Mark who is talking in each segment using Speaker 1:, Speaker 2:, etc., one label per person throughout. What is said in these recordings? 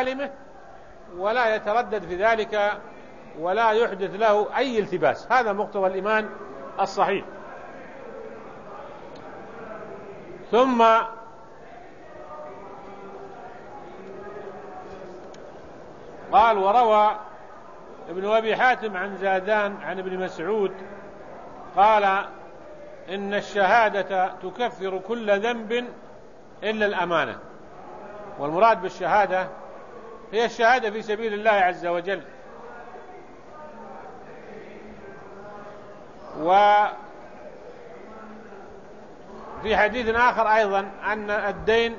Speaker 1: كلمه ولا يتردد في ذلك ولا يحدث له أي التباس. هذا مقتضى الإيمان الصحيح. ثم قال: وروى ابن أبي حاتم عن زادان عن ابن مسعود قال: إن الشهادة تكفر كل ذنب إلا الأمانة. والمراد بالشهادة هي الشهادة في سبيل الله عز وجل. وفي حديث آخر أيضا أن الدين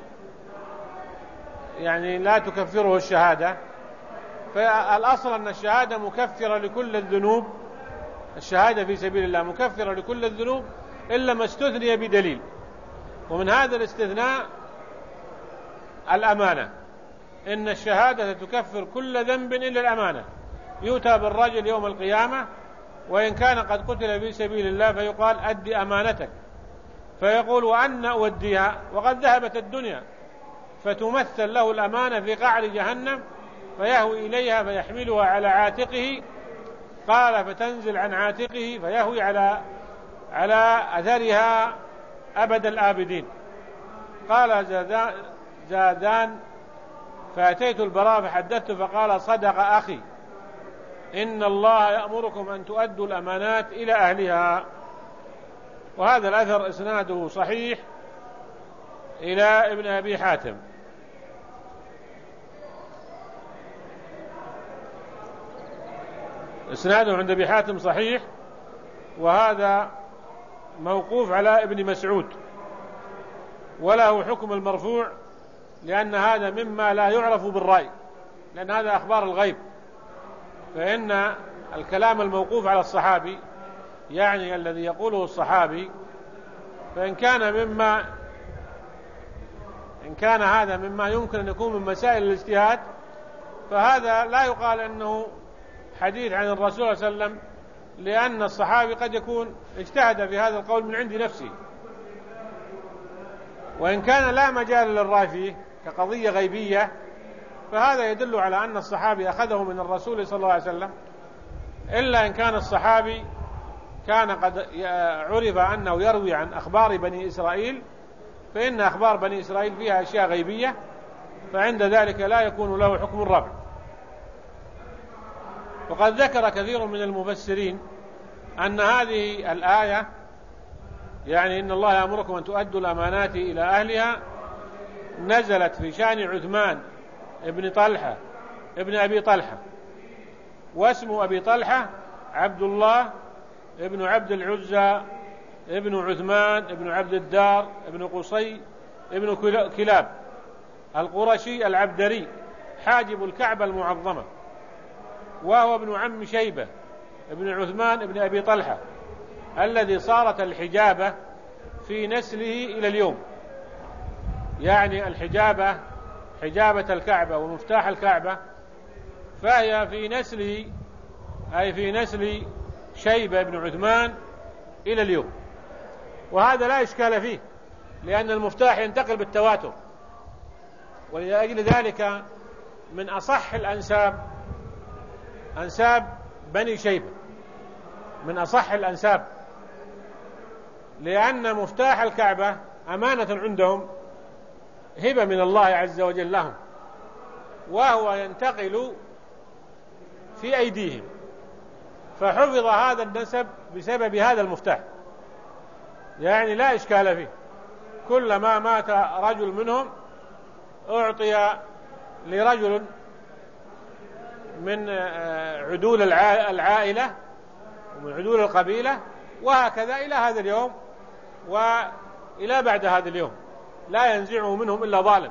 Speaker 1: يعني لا تكفره الشهادة، فالأصل أن الشهادة مكفرة لكل الذنوب. الشهادة في سبيل الله مكفرة لكل الذنوب إلا ما استثني بدليل، ومن هذا الاستثناء الأمانة. إن الشهادة تكفر كل ذنب إلا الأمانة. يؤتى بالرجل يوم القيامة وإن كان قد قتل في سبيل الله فيقال: أدي أمانتك، فيقول: وأن أوديها وقد ذهبت الدنيا، فتمثل له الأمانة في قعر جهنم فيهوي إليها فيحملها على عاتقه. قال: فتنزل عن عاتقه فيهوي على أثرها أبد الآبدين. قال زادان: فأتيت البراء فحدثت فقال: صدق أخي، إن الله يأمركم أن تؤدوا الأمانات إلى أهلها. وهذا الأثر إسناده صحيح إلى ابن أبي حاتم. إسناده عند أبي حاتم صحيح، وهذا موقوف على ابن مسعود، وله حكم المرفوع، لأن هذا مما لا يعرف بالرأي، لأن هذا أخبار الغيب. فإن الكلام الموقوف على الصحابي يعني الذي يقوله الصحابي، فإن كان هذا مما يمكن أن يكون من مسائل الاجتهاد، فهذا لا يقال أنه حديث عن الرسول صلى الله عليه وسلم، لأن الصحابي قد يكون اجتهد في هذا القول من عند نفسه. وإن كان لا مجال للرأي فيه كقضية غيبية، فهذا يدل على أن الصحابي أخذه من الرسول صلى الله عليه وسلم، إلا إن كان الصحابي كان قد عرف أنه يروي عن أخبار بني إسرائيل، فإن أخبار بني إسرائيل فيها أشياء غيبية، فعند ذلك لا يكون له حكم الرفع. وقد ذكر كثير من المفسرين أن هذه الآية يعني إن الله يأمركم أن تؤدوا الأمانات إلى أهلها نزلت في شأن عثمان ابن طلحة ابن أبي طلحة، واسم أبي طلحة عبد الله ابن عبد العزى ابن عثمان ابن عبد الدار ابن قصي ابن كلاب القرشي العبدري حاجب الكعبة المعظمة، وهو ابن عم شيبة ابن عثمان ابن أبي طلحة الذي صارت الحجابة في نسله إلى اليوم. يعني الحجابة حجابة الكعبة ومفتاح الكعبة، فهي في نسله أي في نسل شيبة بن عثمان إلى اليوم، وهذا لا إشكال فيه، لأن المفتاح ينتقل بالتواتر. ولأجل ذلك من أصح الأنساب أنساب بني شيبة، من أصح الأنساب، لأن مفتاح الكعبة أمانة عندهم، هبة من الله عز وجل لهم، وهو ينتقل في أيديهم، فحفظ هذا النسب بسبب هذا المفتاح. يعني لا إشكال فيه، كلما مات رجل منهم أعطي لرجل من عدول العائلة ومن عدول القبيلة، وهكذا إلى هذا اليوم وإلى بعد هذا اليوم، لا ينزعه منهم إلا ظالم.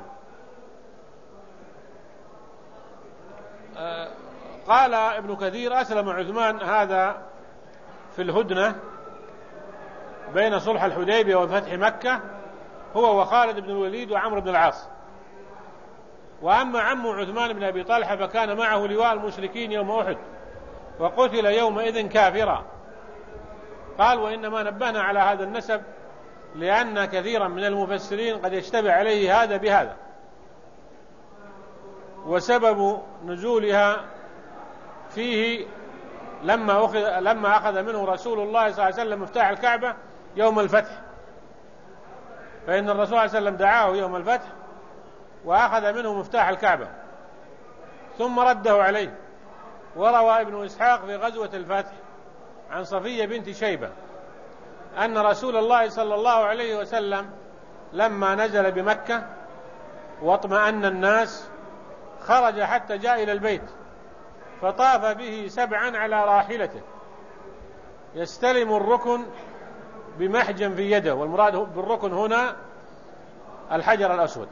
Speaker 1: قال ابن كثير: أسلم عثمان هذا في الهدنة بين صلح الحديبية وفتح مكة، هو وخالد بن الوليد وعمرو بن العاص. وأما عم عثمان بن أبي طلحة فكان معه لواء المشركين يوم أحد، وقتل يومئذ كافرا. قال: وإنما نبهنا على هذا النسب لأن كثيرا من المفسرين قد يشتبه عليه هذا بهذا. وسبب نزولها فيه لما أخذ منه رسول الله صلى الله عليه وسلم مفتاح الكعبة يوم الفتح، فإن الرسول صلى الله عليه وسلم دعاه يوم الفتح وأخذ منه مفتاح الكعبة ثم رده عليه. وروى ابن إسحاق في غزوة الفتح عن صفية بنت شيبة أن رسول الله صلى الله عليه وسلم لما نزل بمكة واطمأن الناس خرج حتى جاء إلى البيت فطاف به 7 على راحلته يستلم الركن بمحجن في يده، والمراد بالركن هنا الحجر الأسود،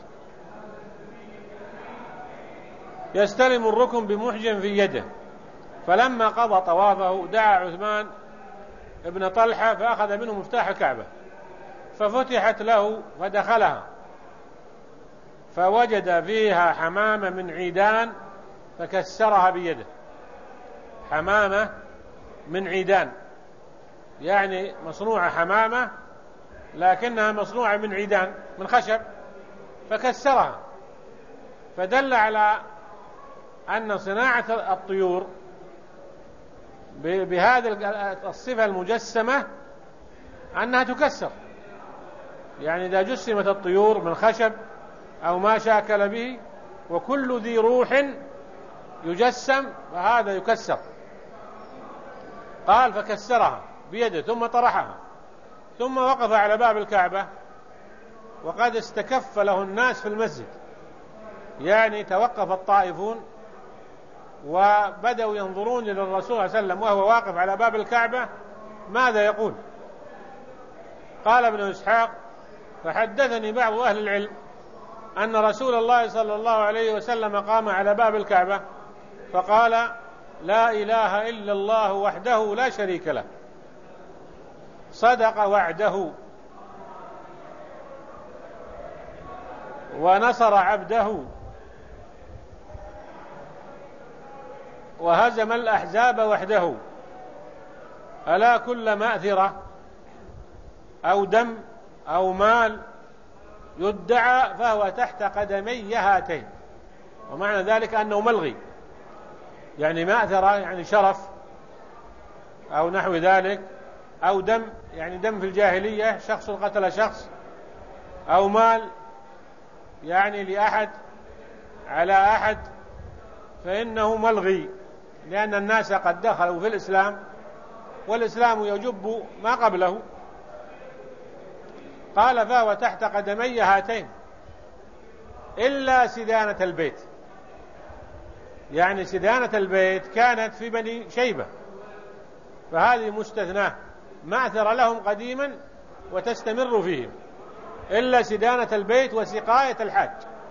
Speaker 1: يستلم الركن بمحجن في يده. فلما قضى طوافه دعا عثمان ابن طلحة فأخذ منه مفتاح الكعبة ففتحت له فدخلها فوجد فيها حمامة من عيدان فكسرها بيده. حمامة من عيدان يعني مصنوعة حمامة لكنها مصنوعة من عيدان من خشب فكسرها، فدل على أن صناعة الطيور بهذه الصفة المجسمة أنها تكسر، يعني إذا جسمت الطيور من خشب أو ما شاكل به وكل ذي روح يجسم فهذا يكسر. قال فكسرها بيده ثم طرحها ثم وقف على باب الكعبة وقد استكف له الناس في المسجد، يعني توقف الطائفون وبدأوا ينظرون إلى الرسول صلى الله عليه وسلم وهو واقف على باب الكعبة ماذا يقول. قال ابن إسحاق فحدثني بعض أهل العلم أن رسول الله صلى الله عليه وسلم قام على باب الكعبة فقال لا إله إلا الله وحده لا شريك له صدق وعده ونصر عبده وهزم الأحزاب وحده، ألا كل مأثرة أو دم أو مال يدعى فهو تحت قدمي هاتين. ومعنى ذلك أنه ملغي، يعني مأثرة يعني شرف أو نحو ذلك، أو دم يعني دم في الجاهلية شخص قتل شخص، أو مال يعني لأحد على أحد، فإنه ملغي لأن الناس قد دخلوا في الإسلام والإسلام يجب ما قبله. قال فهو تحت قدمي هاتين إلا سدانة البيت، يعني سدانة البيت كانت في بني شيبة فهذه مستثناة مأثر لهم قديما وتستمر فيهم، إلا سدانة البيت وسقاية الحاج.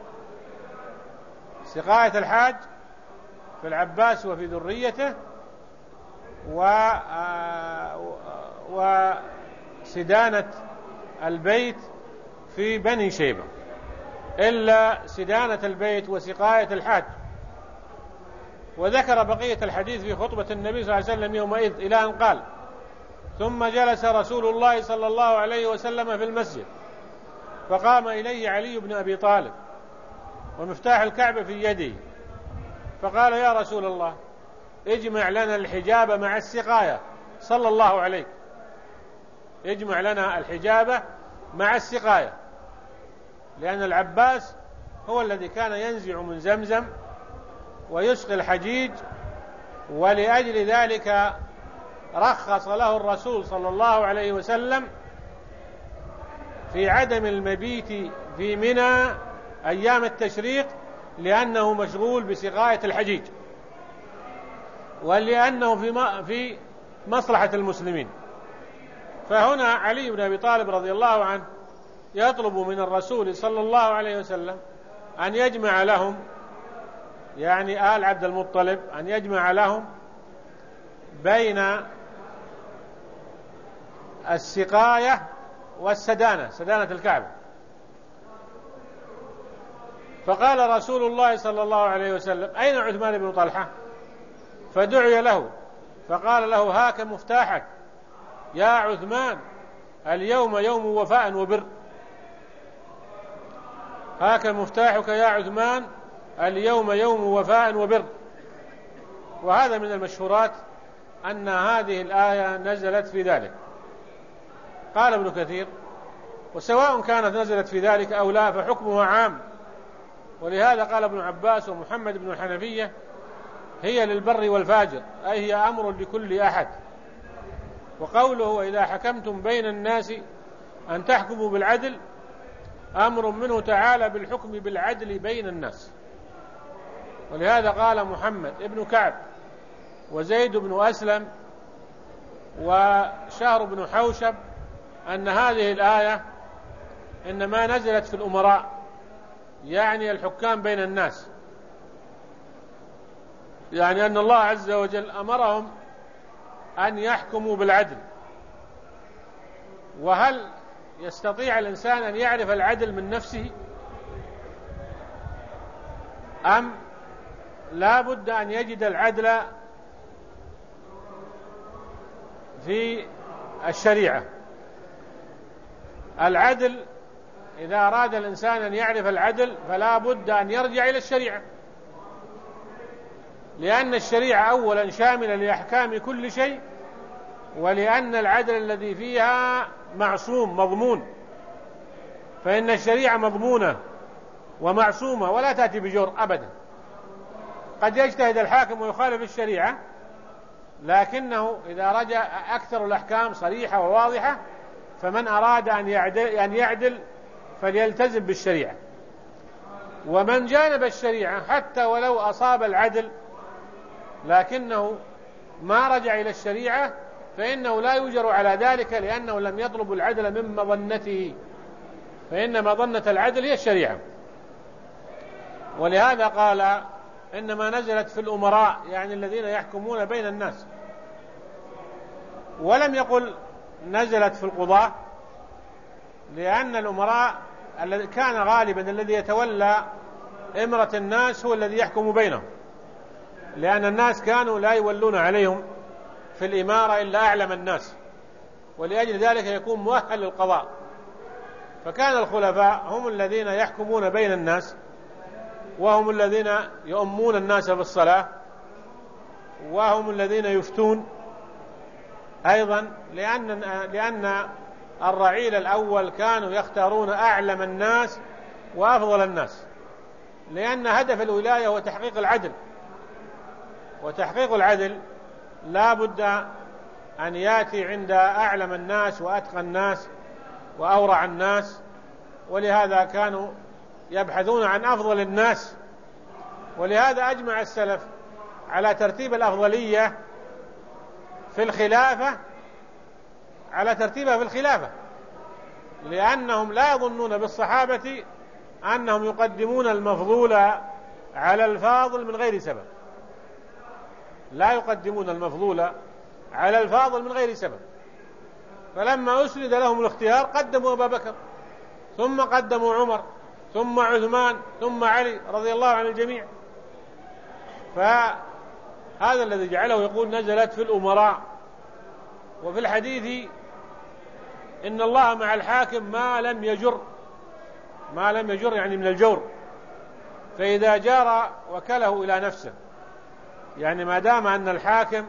Speaker 1: سقاية الحاج في العباس وفي ذريته، وسدانة البيت في بني شيبة، إلا سدانة البيت وسقاية الحاج. وذكر بقية الحديث في خطبة النبي صلى الله عليه وسلم يومئذ إلى أن قال ثم جلس رسول الله صلى الله عليه وسلم في المسجد فقام إليه علي بن أبي طالب ومفتاح الكعبة في يده فقال يا رسول الله اجمع لنا الحجاب مع السقاية صلى الله عليه، اجمع لنا الحجاب مع السقاية، لأن العباس هو الذي كان ينزع من زمزم ويسقي الحجيج، ولأجل ذلك رخص له الرسول صلى الله عليه وسلم في عدم المبيت في منى أيام التشريق لأنه مشغول بسقاية الحجيج ولأنه في مصلحة المسلمين. فهنا علي بن أبي طالب رضي الله عنه يطلب من الرسول صلى الله عليه وسلم أن يجمع لهم، يعني آل عبد المطلب، أن يجمع لهم بين السقاية والسدانة، سدانة الكعبة. فقال رسول الله صلى الله عليه وسلم أين عثمان بن طلحة؟ فدعي له فقال له هاك مفتاحك يا عثمان، اليوم يوم وفاء وبر، هاك مفتاحك يا عثمان اليوم يوم وفاء وبر. وهذا من المشهورات أن هذه الآية نزلت في ذلك. قال ابن كثير: وسواء كانت نزلت في ذلك أو لا فحكمها عام. ولهذا قال ابن عباس ومحمد بن الحنفية: هي للبر والفاجر، أي هي أمر لكل أحد. وقوله: وإذا حكمتم بين الناس أن تحكموا بالعدل، أمر منه تعالى بالحكم بالعدل بين الناس. ولهذا قال محمد ابن كعب وزيد بن أسلم وشهر بن حوشب أن هذه الآية إنما نزلت في الأمراء، يعني الحكام بين الناس، يعني أن الله عز وجل أمرهم أن يحكموا بالعدل. وهل يستطيع الإنسان أن يعرف العدل من نفسه، أم لا بد أن يجد العدل في الشريعة؟ العدل، إذا أراد الإنسان أن يعرف العدل فلا بد أن يرجع إلى الشريعة، لأن الشريعة أولا شاملة لأحكام كل شيء، ولأن العدل الذي فيها معصوم مضمون. فإن الشريعة مضمونة ومعصومة ولا تأتي بجور أبدا. قد يجتهد الحاكم ويخالف الشريعة، لكنه إذا رجع أكثر الأحكام صريحة وواضحة، فمن أراد أن يعدل فليلتزم بالشريعة. ومن جانب الشريعة حتى ولو أصاب العدل لكنه ما رجع إلى الشريعة فإنه لا يجر على ذلك، لأنه لم يطلب العدل من مظنته، فإن مظنة العدل هي الشريعة. ولهذا قال: إنما نزلت في الأمراء، يعني الذين يحكمون بين الناس. ولم يقل نزلت في القضاة، لأن الأمراء الذي كان غالبا الذي يتولى إمرة الناس هو الذي يحكم بينهم، لأن الناس كانوا لا يولون عليهم في الإمارة إلا أعلم الناس، ولأجل ذلك يكون مؤهل للقضاء. فكان الخلفاء هم الذين يحكمون بين الناس، وهم الذين يؤمون الناس بالصلاة، وهم الذين يفتون أيضا، لأن الرعيل الأول كانوا يختارون أعلم الناس وأفضل الناس، لأن هدف الولاية هو تحقيق العدل، وتحقيق العدل لا بد أن يأتي عند أعلم الناس وأتقى الناس وأورع الناس. ولهذا كانوا يبحثون عن أفضل الناس. ولهذا أجمع السلف على ترتيب الأفضلية في الخلافة، على ترتيبها في الخلافة، لأنهم لا يظنون بالصحابة أنهم يقدمون المفضول على الفاضل من غير سبب، لا يقدمون المفضول على الفاضل من غير سبب. فلما أسند لهم الاختيار قدموا أبا بكر، ثم قدموا عمر، ثم عثمان، ثم علي رضي الله عن الجميع. فهذا الذي جعله يقول نزلت في الأمراء. وفي الحديث: إن الله مع الحاكم ما لم يجر، ما لم يجر يعني من الجور، فإذا جار وكله إلى نفسه، يعني ما دام أن الحاكم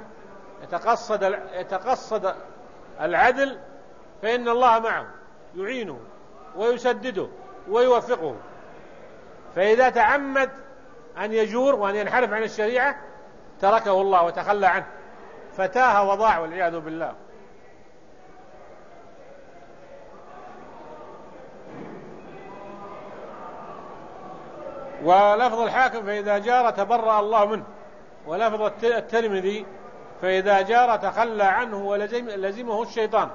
Speaker 1: يتقصد العدل فإن الله معه يعينه ويسدده ويوفقه. فإذا تعمد أن يجور وأن ينحرف عن الشريعة تركه الله وتخلى عنه، فتاه وضاع والعياذ بالله. ولفظ الحاكم: فإذا جار تبرأ الله منه. ولفظ الترمذي: فإذا جار تخلى عنه ولزمه الشيطان.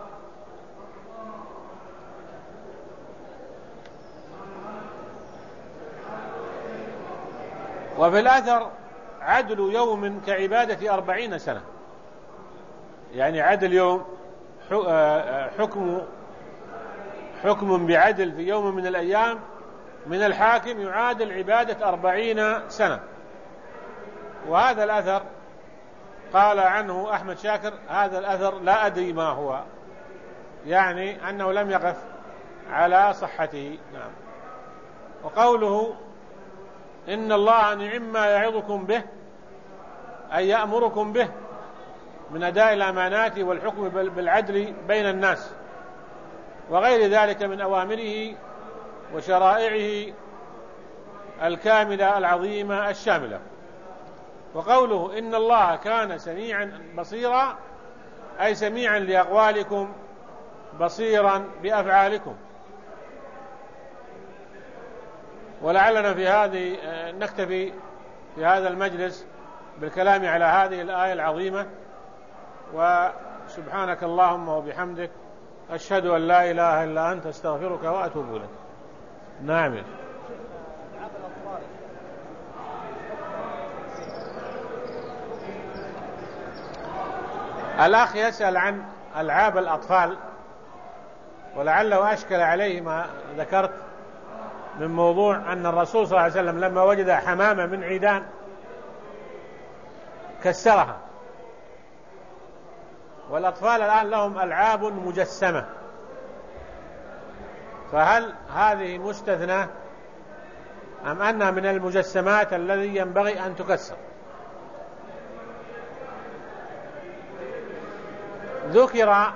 Speaker 1: وفي الأثر: عدل يوم كعبادة 40 سنة، يعني عدل يوم حكم بعدل في يوم من الأيام من الحاكم يعادل عبادة 40 سنة. وهذا الأثر قال عنه أحمد شاكر: هذا الأثر لا أدري ما هو، يعني أنه لم يقف على صحته. نعم. وقوله إن الله نعم ما يعظكم به، أي يأمركم به من أداء الأمانات والحكم بالعدل بين الناس وغير ذلك من أوامره وشرائعه الكاملة العظيمة الشاملة. وقوله إن الله كان سميعا بصيرا، أي سميعا لأقوالكم بصيرا بأفعالكم. ولعلنا في هذه نكتفي في هذا المجلس بالكلام على هذه الآية العظيمة. وسبحانك اللهم وبحمدك، أشهد أن لا إله إلا أنت، أستغفرك وأتوب إليك. نعم. الأخ يسأل عن ألعاب الأطفال، ولعله أشكل عليه ما ذكرت من موضوع أن الرسول صلى الله عليه وسلم لما وجد حمامة من عيدان كسرها، والأطفال الآن لهم ألعاب مجسمة، فهل هذه مستثنى أم أنها من المجسمات الذي ينبغي أن تكسر؟ ذكر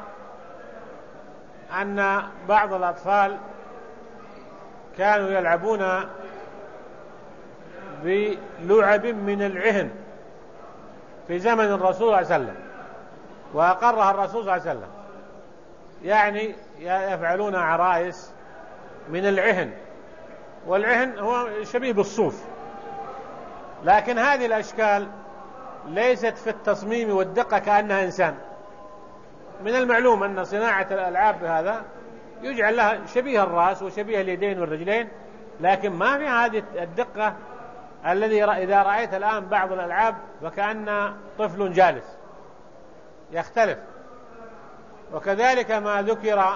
Speaker 1: أن بعض الأطفال كانوا يلعبون بلعب من العهن في زمن الرسول صلى الله عليه وسلم، وأقرها الرسول صلى الله عليه وسلم، يعني يفعلون عرائس من العهن، والعهن هو شبيه بالصوف، لكن هذه الأشكال ليست في التصميم والدقة كأنها إنسان. من المعلوم أن صناعة الألعاب هذا يجعل لها شبيه الرأس وشبيه اليدين والرجلين، لكن ما في هذه الدقة الذي إذا رأيت الآن بعض الألعاب وكأن طفل جالس، يختلف. وكذلك ما ذكر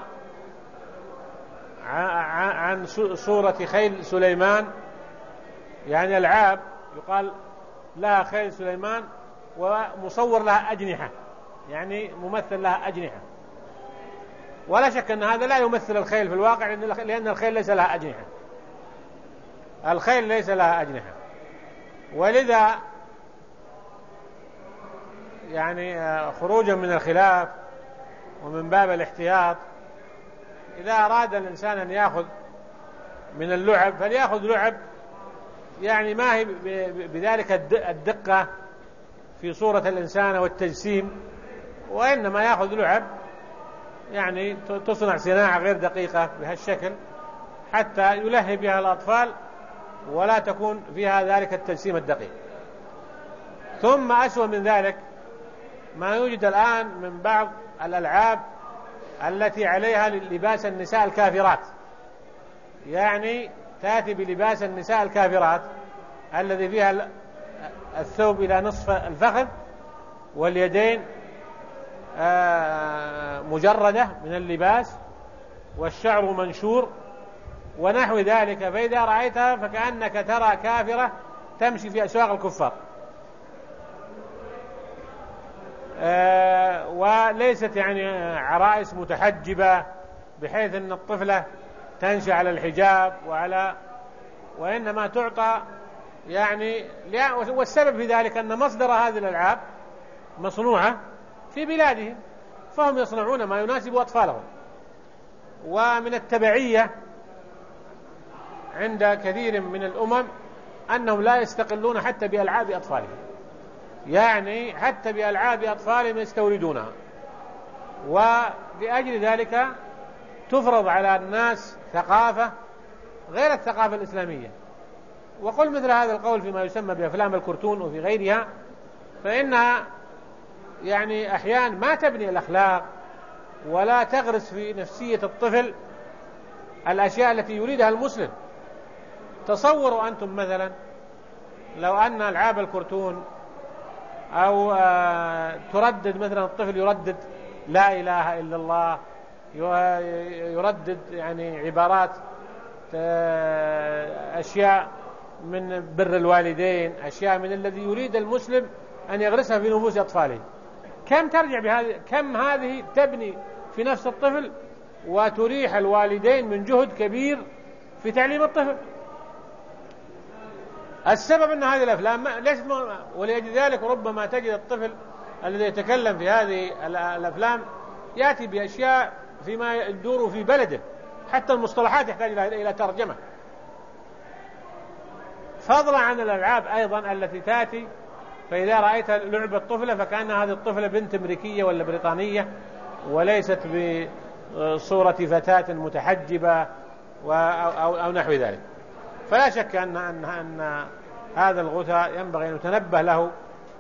Speaker 1: عن صورة خيل سليمان، يعني ألعاب يقال لها خيل سليمان ومصور لها أجنحة، يعني ممثل لها أجنحة، ولا شك أن هذا لا يمثل الخيل في الواقع، لأن الخيل ليس لها أجنحة، الخيل ليس لها أجنحة. ولذا يعني خروجا من الخلاف ومن باب الاحتياط، إذا أراد الإنسان أن يأخذ من اللعب فليأخذ لعب يعني ما هي بذلك الدقة في صورة الإنسان والتجسيم، وإنما يأخذ لعب يعني تصنع صناعة غير دقيقة بهالشكل حتى يلهي بها الأطفال ولا تكون فيها ذلك التجسيم الدقيق. ثم أسوأ من ذلك ما يوجد الآن من بعض الألعاب التي عليها لباس النساء الكافرات، يعني تأتي بلباس النساء الكافرات الذي فيها الثوب إلى نصف الفخذ واليدين مجردة من اللباس والشعر منشور ونحو ذلك، فإذا رأيتها فكأنك ترى كافرة تمشي في أسواق الكفار. وليست يعني عرائس متحجبة بحيث أن الطفلة تنشأ على الحجاب وإنما تعطى يعني، والسبب في ذلك أن مصدر هذه الألعاب مصنوعة في بلادهم، فهم يصنعون ما يناسب أطفالهم. ومن التبعية عند كثير من الأمم أنهم لا يستقلون حتى بألعاب أطفالهم، يعني حتى بألعاب أطفالهم يستوردونها، ولأجل ذلك تفرض على الناس ثقافة غير الثقافة الإسلامية. وقل مثل هذا القول فيما يسمى بأفلام الكرتون وفي غيرها، فإنها يعني أحيانا ما تبني الأخلاق ولا تغرس في نفسية الطفل الأشياء التي يريدها المسلم. تصوروا أنتم مثلا لو أن ألعاب الكرتون أو تردد مثلا الطفل يردد لا إله إلا الله، يردد يعني عبارات أشياء من بر الوالدين، أشياء من الذي يريد المسلم أن يغرسها في نفوس أطفاله، كم ترجع بهذه، كم هذه تبني في نفس الطفل وتريح الوالدين من جهد كبير في تعليم الطفل. السبب أن هذه الأفلام ليست ولأجل ذلك ربما تجد الطفل الذي يتكلم في هذه الأفلام يأتي بأشياء فيما يدور في بلده، حتى المصطلحات يحتاج إلى ترجمة، فضلا عن الألعاب أيضا التي تأتي. فإذا رأيت لعبة طفلة فكأن هذه الطفلة بنت أمريكية ولا بريطانية، وليست بصورة فتاة متحجبة أو نحو ذلك. فلا شك أن هذا الغثاء ينبغي أن نتنبه له،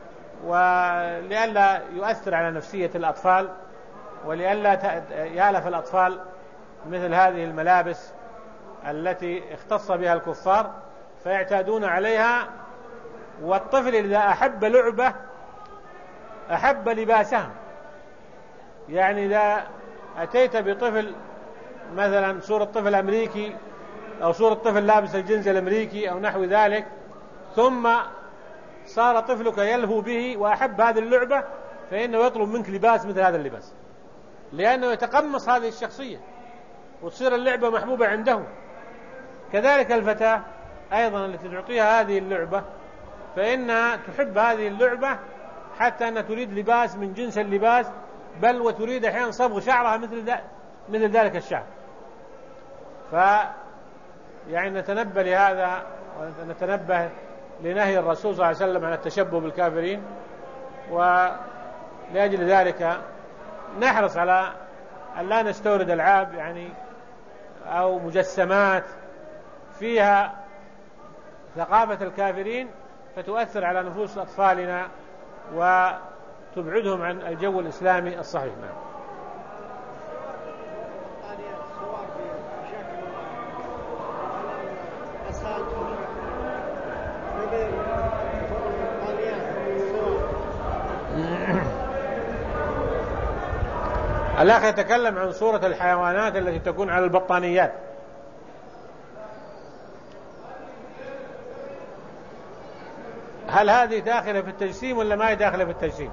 Speaker 1: ولئلا يؤثر على نفسية الأطفال، ولئلا يألف الأطفال مثل هذه الملابس التي اختص بها الكفار فيعتادون عليها. والطفل إذا أحب لعبة أحب لباسها. يعني إذا أتيت بطفل مثلا صورة طفل أمريكي أو صورة طفل لابس الجنس الأمريكي أو نحو ذلك، ثم صار طفلك يلهو به وأحب هذه اللعبة، فإنه يطلب منك لباس مثل هذا اللباس، لأنه يتقمص هذه الشخصية وتصير اللعبة محبوبة عنده. كذلك الفتاة أيضا التي تعطيها هذه اللعبة فإنها تحب هذه اللعبة حتى أنها تريد لباس من جنس اللباس، بل وتريد أحيانا صبغ شعرها مثل ذلك الشعر. يعني نتنبه لهذا، ونتنبه لنهي الرسول صلى الله عليه وسلم عن التشبه بالكافرين، ولأجل ذلك نحرص على أن لا نستورد ألعاب يعني أو مجسمات فيها ثقافة الكافرين فتؤثر على نفوس أطفالنا وتبعدهم عن الجو الإسلامي الصحيح. الأخ يتكلم عن صورة الحيوانات التي تكون على البطانيات. هل هذه داخلة في التجسيم ولا ما هي داخلة في التجسيم؟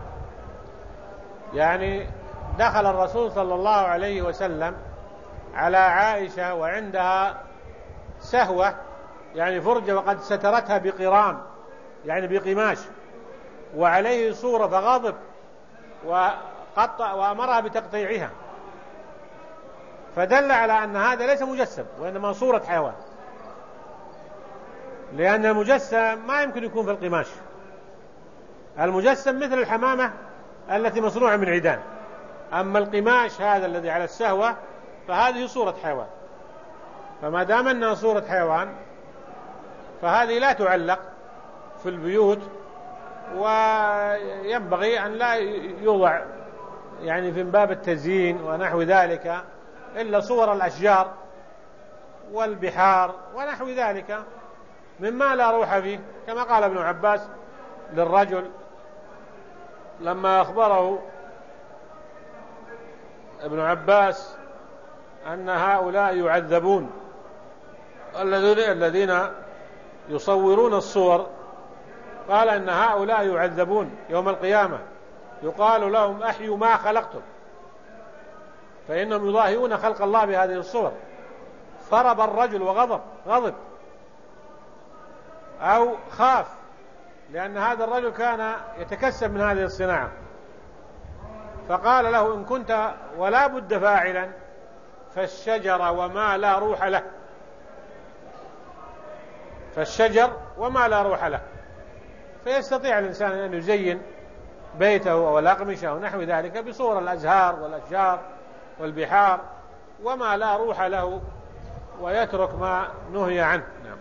Speaker 1: يعني دخل الرسول صلى الله عليه وسلم على عائشة وعندها سهوة يعني فرجة وقد سترتها بقرام يعني بقماش وعليه صورة، فغضب وأمرها بتقطيعها، فدل على أن هذا ليس مجسم وإنما صورة حيوان، لأن المجسم ما يمكن يكون في القماش. المجسم مثل الحمامة التي مصنوعة من عيدان، أما القماش هذا الذي على السهوة فهذه صورة حيوان. فما دام أنها صورة حيوان فهذه لا تعلق في البيوت، وينبغي أن لا يوضع يعني في باب التزيين ونحو ذلك إلا صور الأشجار والبحار ونحو ذلك مما لا روح فيه، كما قال ابن عباس للرجل لما أخبره ابن عباس أن هؤلاء يعذبون الذين يصورون الصور، قال أن هؤلاء يعذبون يوم القيامة يقال لهم أحيوا ما خلقتم، فإنهم يضاهئون خلق الله بهذه الصور. فرب الرجل غضب أو خاف، لأن هذا الرجل كان يتكسب من هذه الصناعة، فقال له إن كنت ولا بد فاعلا فالشجر وما لا روح له، فالشجر وما لا روح له. فيستطيع الإنسان أن يزين بيته أو الأقمشة أو نحو ذلك بصور الأزهار والأشجار والبحار وما لا روح له، ويترك ما نهي عنه. نعم.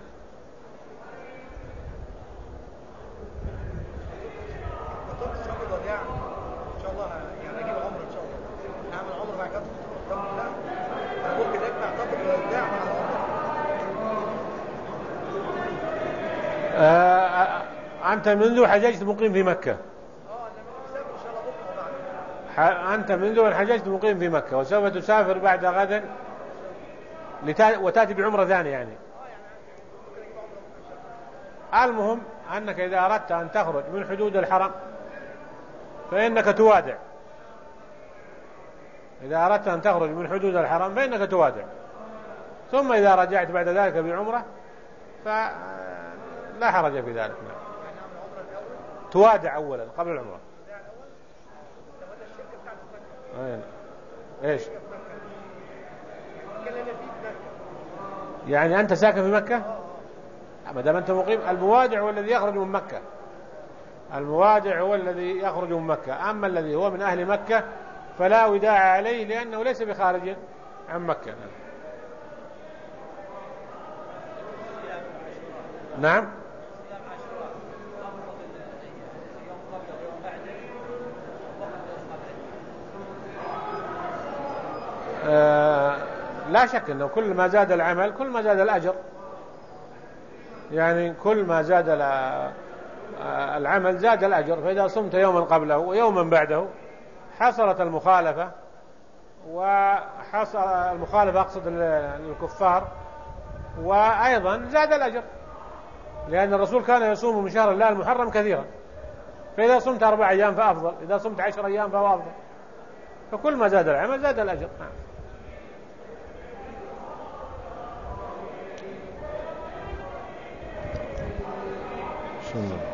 Speaker 2: إن شاء الله يعني أجيب عمر إن شاء الله نعمل عمر مع كابتن لا ممكن نجمع طبق الوداع مع العمر.
Speaker 1: أنت منذ حججت مقيم في مكة؟ أنت منذ أن حججت مقيم في مكة وسوف تسافر بعد غد وتأتي بعمرة ثانية يعني. المهم أنك إذا أردت أن تخرج من حدود الحرم فإنك توادع، إذا أردت أن تخرج من حدود الحرم فإنك توادع، ثم إذا رجعت بعد ذلك بعمرة لا حرج في ذلك. نعم.
Speaker 2: يعني اعمل عمره الاول
Speaker 1: توادع أولا قبل العمرة.
Speaker 2: بتاع الاول. طب هذا الشركه بتاعته في مكه.
Speaker 1: إيش؟
Speaker 2: الشركة في مكه. المكان اللي انا فيه في مكه.
Speaker 1: يعني أنت ساكن في مكة؟ ما دام أنت مقيم. الموادع هو الذي يخرج من مكة. الموادع هو الذي يخرج من مكة. أما الذي هو من أهل مكة فلا وداع عليه لأنه ليس بخارج عن مكة. نعم. لا شك أنه كل ما زاد العمل كل ما زاد الأجر. يعني كل ما زاد العمل زاد الأجر. فإذا صمت يوما قبله ويوما بعده حصلت المخالفة، وحصل المخالفة أقصد للكفار، وأيضا زاد الأجر، لأن الرسول كان يصوم من شهر الله المحرم كثيرا. فإذا صمت 4 أيام فأفضل، إذا صمت 10 أيام فهو أفضل. فكل ما زاد العمل زاد الأجر. نعم.